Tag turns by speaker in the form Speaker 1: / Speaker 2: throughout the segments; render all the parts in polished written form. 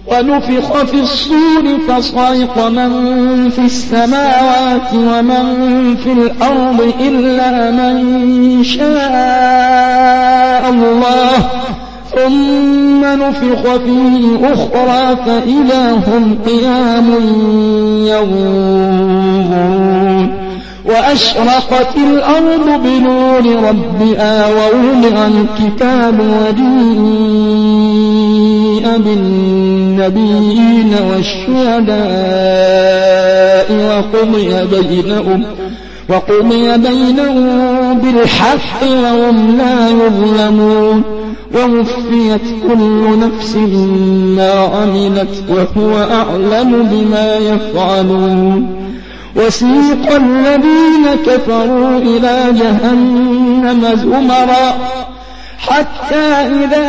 Speaker 1: ونفخ في الصور فصعق من في السماوات ومن في الأرض إلا من شاء الله ثم نفخ فيه أخرى فإذا هم قيام ينظرون وأشرقت الأرض بنور ربها ووضع الكتاب وجيء بالنبيين والشهداء وقضي بينهم بالحق وهم لا يظلمون ووفيت كل نفس ما عملت وهو أعلم بما يفعلون وسيق الذين كفروا إلى جهنم زمرا حتى إذا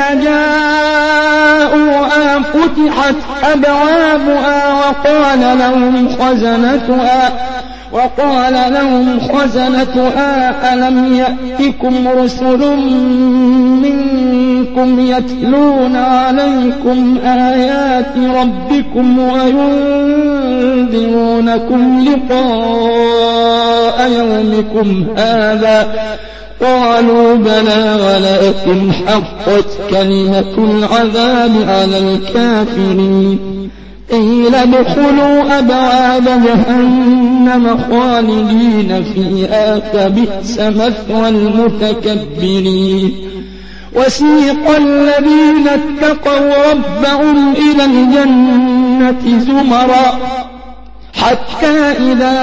Speaker 1: جاءوها فتحت أبوابها وقال لهم خزنتها ألم يأتكم رسل منكم يتلون عليكم آيات ربكم وينذرونكم لقاء يومكم هذا قالوا بلى ولكن حقت كلمة العذاب على الكافرين قيل ادخلوا أبواب جهنم خالدين فيها فبئس مثوى المتكبرين وسيق الذين اتقوا ربهم إلى الجنة زمرا حتى إذا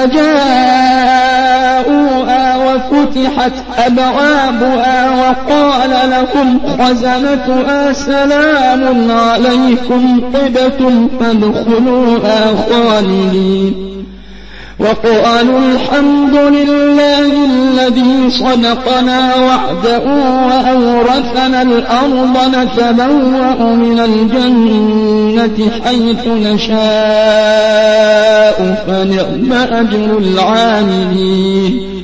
Speaker 1: جاءوها وفتحت أبوابها وقال لهم خزنتها سلام عليكم طبتم فادخلوها خالدين وقالوا الحمد لله الذي صدقنا وعده وأورثنا الأرض نتبوأ من الجنة حيث نشاء فنعم أجر العاملين